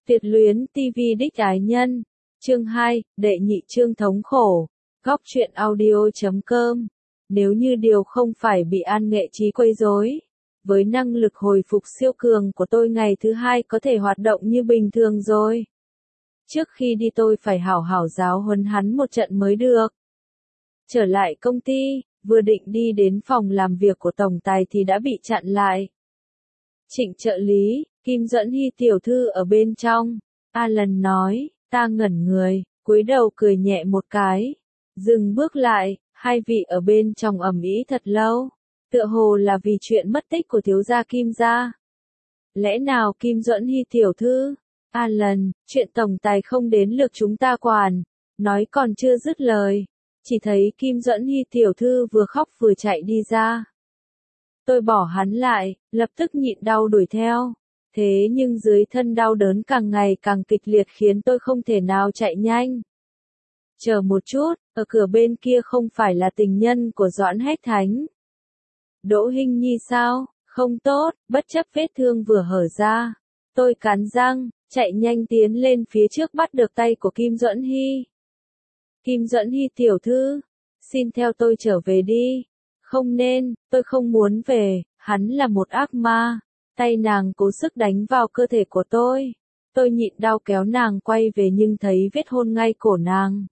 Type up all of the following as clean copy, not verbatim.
Tuyệt luyến TV đích ái nhân. Chương 2, đệ nhị chương thống khổ. Góc truyện audio.com. Nếu như điều không phải bị An Nghệ Chí quấy rối, với năng lực hồi phục siêu cường của tôi ngày thứ hai có thể hoạt động như bình thường rồi. Trước khi đi tôi phải hảo hảo giáo huấn hắn một trận mới được. Trở lại công ty, vừa định đi đến phòng làm việc của tổng tài thì đã bị chặn lại. Trịnh trợ lý, Kim Duẫn Hy tiểu thư ở bên trong. Alan nói, ta ngẩn người, cúi đầu cười nhẹ một cái. Dừng bước lại, hai vị ở bên trong ầm ĩ thật lâu. Tựa hồ là vì chuyện mất tích của thiếu gia Kim gia. Lẽ nào Kim Duẫn Hy tiểu thư? Alan, chuyện tổng tài không đến lượt chúng ta quản. Nói còn chưa dứt lời. Chỉ thấy Kim Duẫn Hy tiểu thư vừa khóc vừa chạy đi ra. Tôi bỏ hắn lại, lập tức nhịn đau đuổi theo. Thế nhưng dưới thân đau đớn càng ngày càng kịch liệt khiến tôi không thể nào chạy nhanh. Chờ một chút, ở cửa bên kia không phải là tình nhân của Doãn Hách Thánh. Đỗ Hinh Nhi sao? Không tốt, bất chấp vết thương vừa hở ra. Tôi cắn răng, chạy nhanh tiến lên phía trước bắt được tay của Kim Duẫn Hy. Kim Duẫn Hy tiểu thư, xin theo tôi trở về đi. Không nên, tôi không muốn về, hắn là một ác ma. Tay nàng cố sức đánh vào cơ thể của tôi. Tôi nhịn đau kéo nàng quay về nhưng thấy vết hôn ngay cổ nàng.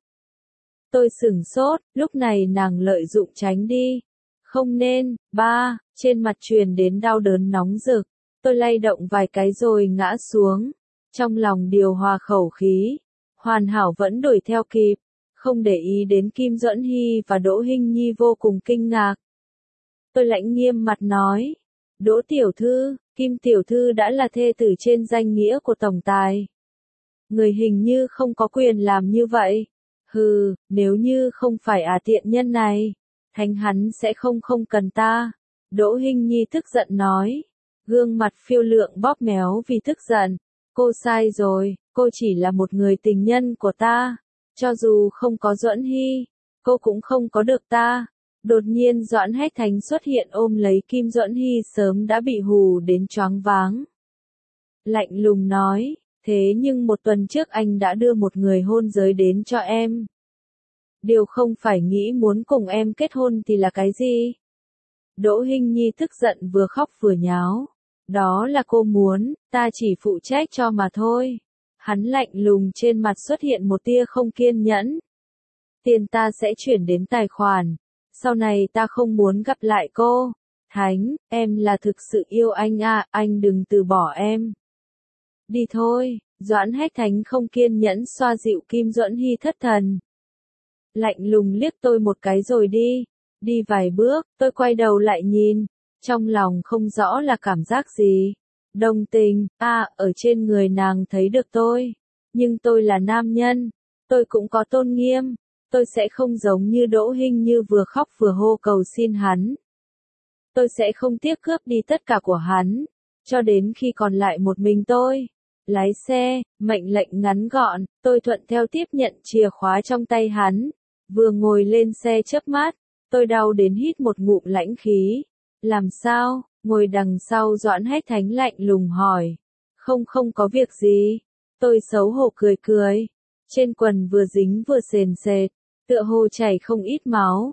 Tôi sửng sốt, lúc này nàng lợi dụng tránh đi. Không nên, ba, trên mặt truyền đến đau đớn nóng rực. Tôi lay động vài cái rồi ngã xuống. Trong lòng điều hòa khẩu khí. Hoàn hảo vẫn đuổi theo kịp. Không để ý đến Kim Duẫn Hy và Đỗ Hinh Nhi vô cùng kinh ngạc. Tôi lãnh nghiêm mặt nói. Đỗ tiểu thư, Kim tiểu thư đã là thê tử trên danh nghĩa của tổng tài. Người hình như không có quyền làm như vậy. Hừ, nếu như không phải tiện nhân này, Thánh hắn sẽ không cần ta. Đỗ Hinh Nhi tức giận nói. Gương mặt phiêu lượng bóp méo vì tức giận. Cô sai rồi, cô chỉ là một người tình nhân của ta. Cho dù không có Duẫn Hy, cô cũng không có được ta. Đột nhiên Doãn Hách Thánh xuất hiện ôm lấy Kim Duẫn Hy sớm đã bị hù đến choáng váng. Lạnh lùng nói, thế nhưng một tuần trước anh đã đưa một người hôn giới đến cho em. Điều không phải nghĩ muốn cùng em kết hôn thì là cái gì? Đỗ Hinh Nhi tức giận vừa khóc vừa nháo. Đó là cô muốn, ta chỉ phụ trách cho mà thôi. Hắn lạnh lùng trên mặt xuất hiện một tia không kiên nhẫn. Tiền ta sẽ chuyển đến tài khoản. Sau này ta không muốn gặp lại cô. Thánh, em là thực sự yêu anh anh đừng từ bỏ em. Đi thôi, Doãn Hách Thánh không kiên nhẫn xoa dịu Kim Duẫn Hy thất thần. Lạnh lùng liếc tôi một cái rồi đi. Đi vài bước, tôi quay đầu lại nhìn. Trong lòng không rõ là cảm giác gì. Đồng tình, ở trên người nàng thấy được tôi. Nhưng tôi là nam nhân. Tôi cũng có tôn nghiêm. Tôi sẽ không giống như Đỗ Hinh Như vừa khóc vừa hô cầu xin hắn. Tôi sẽ không tiếc cướp đi tất cả của hắn. Cho đến khi còn lại một mình tôi. Lái xe, mệnh lệnh ngắn gọn, tôi thuận theo tiếp nhận chìa khóa trong tay hắn. Vừa ngồi lên xe chớp mắt, tôi đau đến hít một ngụm lãnh khí. Làm sao? Ngồi đằng sau Doãn Hách Thánh lạnh lùng hỏi. Không có việc gì. Tôi xấu hổ cười cười. Trên quần vừa dính vừa sền sệt, tựa hồ chảy không ít máu.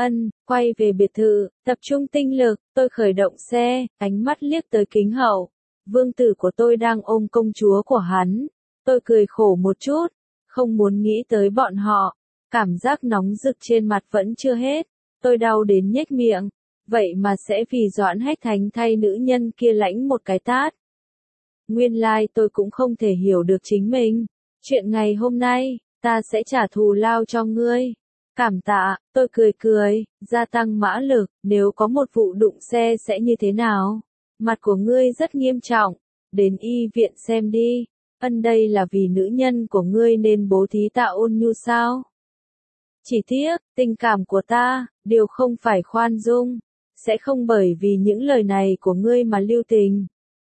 Quay về biệt thự, tập trung tinh lực, tôi khởi động xe, ánh mắt liếc tới kính hậu. Vương tử của tôi đang ôm công chúa của hắn. Tôi cười khổ một chút, không muốn nghĩ tới bọn họ. Cảm giác nóng rực trên mặt vẫn chưa hết. Tôi đau đến nhếch miệng. Vậy mà sẽ vì Doãn Hách Thánh thay nữ nhân kia lãnh một cái tát. Nguyên lai tôi cũng không thể hiểu được chính mình. Chuyện ngày hôm nay, ta sẽ trả thù lao cho ngươi. Cảm tạ, tôi cười, gia tăng mã lực, nếu có một vụ đụng xe sẽ như thế nào? Mặt của ngươi rất nghiêm trọng, đến y viện xem đi. Đây là vì nữ nhân của ngươi nên bố thí tạ ôn nhu sao? Chỉ tiếc, tình cảm của ta, đều không phải khoan dung. Sẽ không bởi vì những lời này của ngươi mà lưu tình.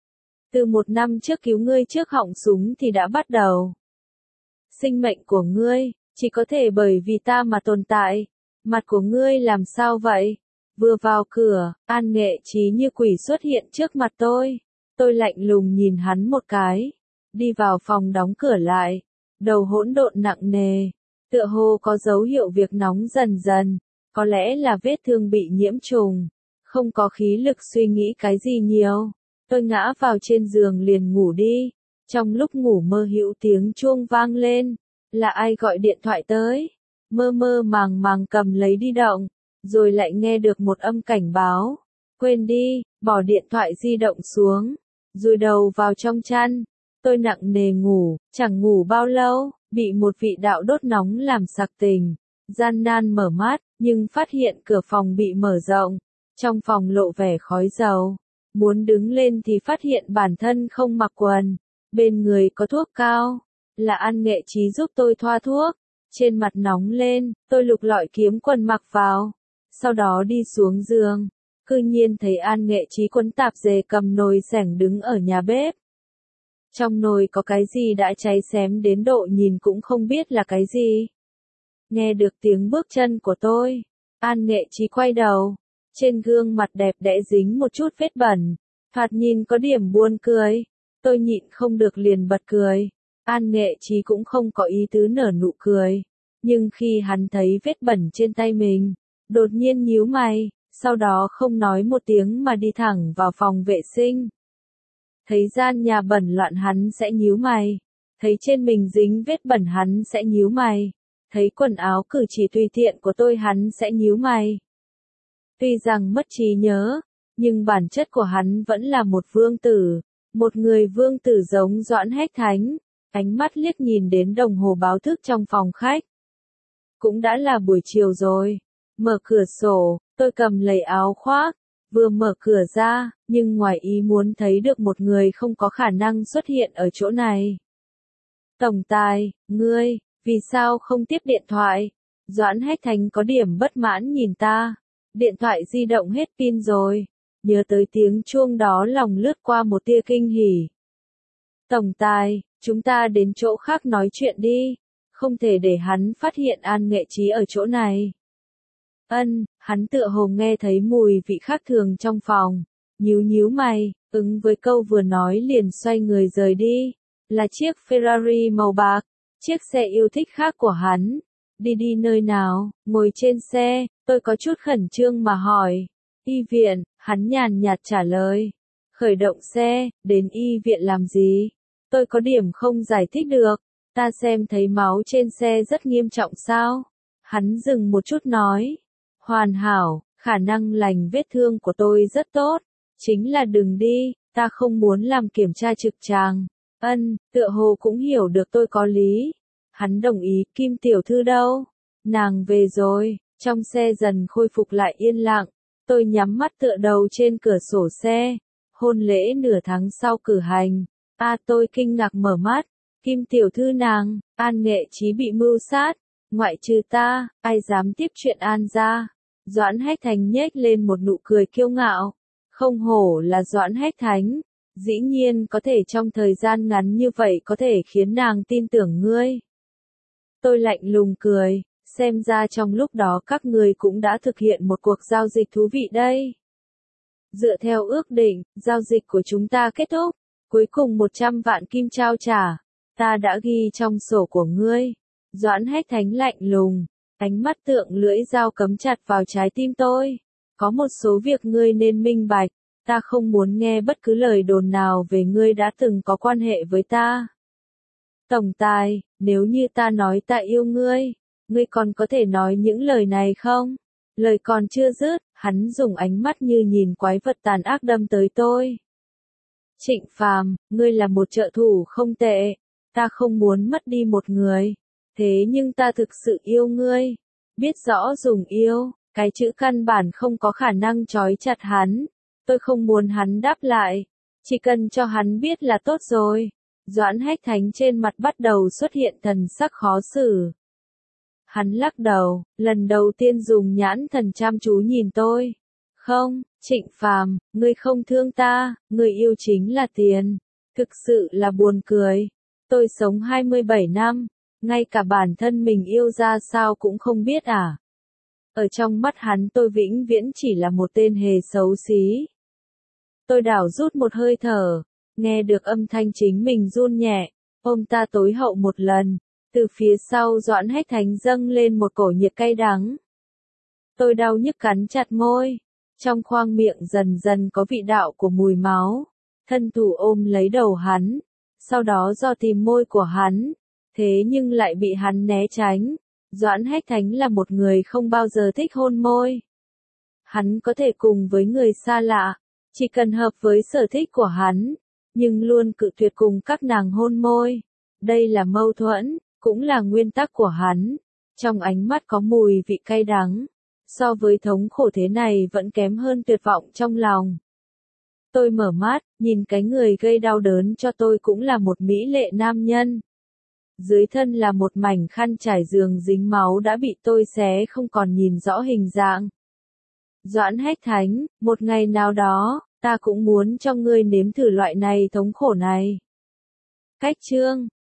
Từ 1 năm trước cứu ngươi trước họng súng thì đã bắt đầu. Sinh mệnh của ngươi, chỉ có thể bởi vì ta mà tồn tại. Mặt của ngươi làm sao vậy? Vừa vào cửa, An Nghệ Chí như quỷ xuất hiện trước mặt tôi. Tôi lạnh lùng nhìn hắn một cái. đi vào phòng đóng cửa lại, đầu hỗn độn nặng nề, tựa hồ có dấu hiệu việc nóng dần dần, có lẽ là vết thương bị nhiễm trùng, không có khí lực suy nghĩ cái gì nhiều, tôi ngã vào trên giường liền ngủ đi, trong lúc ngủ mơ hữu tiếng chuông vang lên, là ai gọi điện thoại tới, mơ mơ màng màng cầm lấy di động, rồi lại nghe được một âm cảnh báo, quên đi, bỏ điện thoại di động xuống, rồi đầu vào trong chăn. Tôi nặng nề ngủ, chẳng ngủ bao lâu, bị một vị đạo đốt nóng làm sặc tỉnh, gian nan mở mắt, nhưng phát hiện cửa phòng bị mở rộng, trong phòng lộ vẻ khói dầu, muốn đứng lên thì phát hiện bản thân không mặc quần, bên người có thuốc cao, là An Nghệ Chí giúp tôi thoa thuốc, trên mặt nóng lên, tôi lục lọi kiếm quần mặc vào, sau đó đi xuống giường, cư nhiên thấy An Nghệ Chí quấn tạp dề cầm nồi sẻng đứng ở nhà bếp. Trong nồi có cái gì đã cháy xém đến độ nhìn cũng không biết là cái gì. Nghe được tiếng bước chân của tôi, An Nghệ Chí quay đầu, trên gương mặt đẹp đẽ dính một chút vết bẩn, thoạt nhìn có điểm buồn cười, tôi nhịn không được liền bật cười. An Nghệ Chí cũng không có ý tứ nở nụ cười, nhưng khi hắn thấy vết bẩn trên tay mình, đột nhiên nhíu mày, sau đó không nói một tiếng mà đi thẳng vào phòng vệ sinh. Thấy gian nhà bẩn loạn hắn sẽ nhíu mày, thấy trên mình dính vết bẩn hắn sẽ nhíu mày, thấy quần áo cử chỉ tùy tiện của tôi hắn sẽ nhíu mày. Tuy rằng mất trí nhớ, nhưng bản chất của hắn vẫn là một vương tử, một người vương tử giống Doãn Hách Thánh, ánh mắt liếc nhìn đến đồng hồ báo thức trong phòng khách. Cũng đã là buổi chiều rồi, mở cửa sổ, tôi cầm lấy áo khoác, vừa mở cửa ra, nhưng ngoài ý muốn thấy được một người không có khả năng xuất hiện ở chỗ này. Tổng tài, ngươi, vì sao không tiếp điện thoại? Doãn Hách Thành có điểm bất mãn nhìn ta. Điện thoại di động hết pin rồi. Nhớ tới tiếng chuông đó lòng lướt qua một tia kinh hỉ. Tổng tài, chúng ta đến chỗ khác nói chuyện đi. Không thể để hắn phát hiện An Nghệ Chí ở chỗ này. Hắn tựa hồ nghe thấy mùi vị khác thường trong phòng. Nhíu nhíu mày, ứng với câu vừa nói liền xoay người rời đi. Là chiếc Ferrari màu bạc, chiếc xe yêu thích khác của hắn. Đi nơi nào, ngồi trên xe, tôi có chút khẩn trương mà hỏi. Y viện, hắn nhàn nhạt trả lời. Khởi động xe, đến y viện làm gì? Tôi có điểm không giải thích được. Ta xem thấy máu trên xe rất nghiêm trọng sao? Hắn dừng một chút nói. Hoàn hảo, khả năng lành vết thương của tôi rất tốt. Chính là đừng đi, ta không muốn làm kiểm tra trực tràng. Tựa hồ cũng hiểu được tôi có lý. Hắn đồng ý, Kim tiểu thư đâu? Nàng về rồi, trong xe dần khôi phục lại yên lặng. Tôi nhắm mắt tựa đầu trên cửa sổ xe. Hôn lễ nửa tháng sau cử hành. Tôi kinh ngạc mở mắt. Kim tiểu thư nàng, An Nghệ Chí bị mưu sát. Ngoại trừ ta, ai dám tiếp chuyện An gia? Doãn Hách Thành nhếch lên một nụ cười kiêu ngạo. Không hổ là Doãn Hách Thánh. Dĩ nhiên có thể trong thời gian ngắn như vậy có thể khiến nàng tin tưởng ngươi. Tôi lạnh lùng cười, xem ra trong lúc đó các ngươi cũng đã thực hiện một cuộc giao dịch thú vị đây. Dựa theo ước định, giao dịch của chúng ta kết thúc, cuối cùng 100 vạn kim trao trả, ta đã ghi trong sổ của ngươi. Doãn Hách Thánh lạnh lùng, ánh mắt tượng lưỡi dao cắm chặt vào trái tim tôi. Có một số việc ngươi nên minh bạch. Ta không muốn nghe bất cứ lời đồn nào về ngươi đã từng có quan hệ với ta. Tổng tài, nếu như ta nói ta yêu ngươi, ngươi còn có thể nói những lời này không? Lời còn chưa dứt, hắn dùng ánh mắt như nhìn quái vật tàn ác đâm tới tôi. Trịnh Phàm, ngươi là một trợ thủ không tệ, ta không muốn mất đi một người, thế nhưng ta thực sự yêu ngươi. Biết rõ dùng yêu, cái chữ căn bản không có khả năng trói chặt hắn. Tôi không muốn hắn đáp lại, chỉ cần cho hắn biết là tốt rồi. Doãn Hách Thánh trên mặt bắt đầu xuất hiện thần sắc khó xử. Hắn lắc đầu, lần đầu tiên dùng nhãn thần chăm chú nhìn tôi. Không, Trịnh Phàm, ngươi không thương ta, ngươi yêu chính là tiền. Thực sự là buồn cười. Tôi sống 27 năm, ngay cả bản thân mình yêu ra sao cũng không biết à. Ở trong mắt hắn tôi vĩnh viễn chỉ là một tên hề xấu xí. Tôi đảo rút một hơi thở, Nghe được âm thanh chính mình run nhẹ, ông ta tối hậu một lần, từ phía sau Doãn Hách Thánh dâng lên một cổ nhiệt cay đắng. Tôi đau nhức cắn chặt môi, trong khoang miệng dần dần có vị đạo của mùi máu, thân thủ ôm lấy đầu hắn, sau đó do tìm môi của hắn, thế nhưng lại bị hắn né tránh. Doãn Hách Thánh là một người không bao giờ thích hôn môi. Hắn có thể cùng với người xa lạ, chỉ cần hợp với sở thích của hắn, nhưng luôn cự tuyệt cùng các nàng hôn môi. Đây là mâu thuẫn, cũng là nguyên tắc của hắn. Trong ánh mắt có mùi vị cay đắng, so với thống khổ thế này vẫn kém hơn tuyệt vọng trong lòng. Tôi mở mắt, nhìn cái người gây đau đớn cho tôi cũng là một mỹ lệ nam nhân. Dưới thân là một mảnh khăn trải giường dính máu đã bị tôi xé không còn nhìn rõ hình dạng. Doãn Hách Thánh, một ngày nào đó, ta cũng muốn cho ngươi nếm thử loại này thống khổ này. Cách chương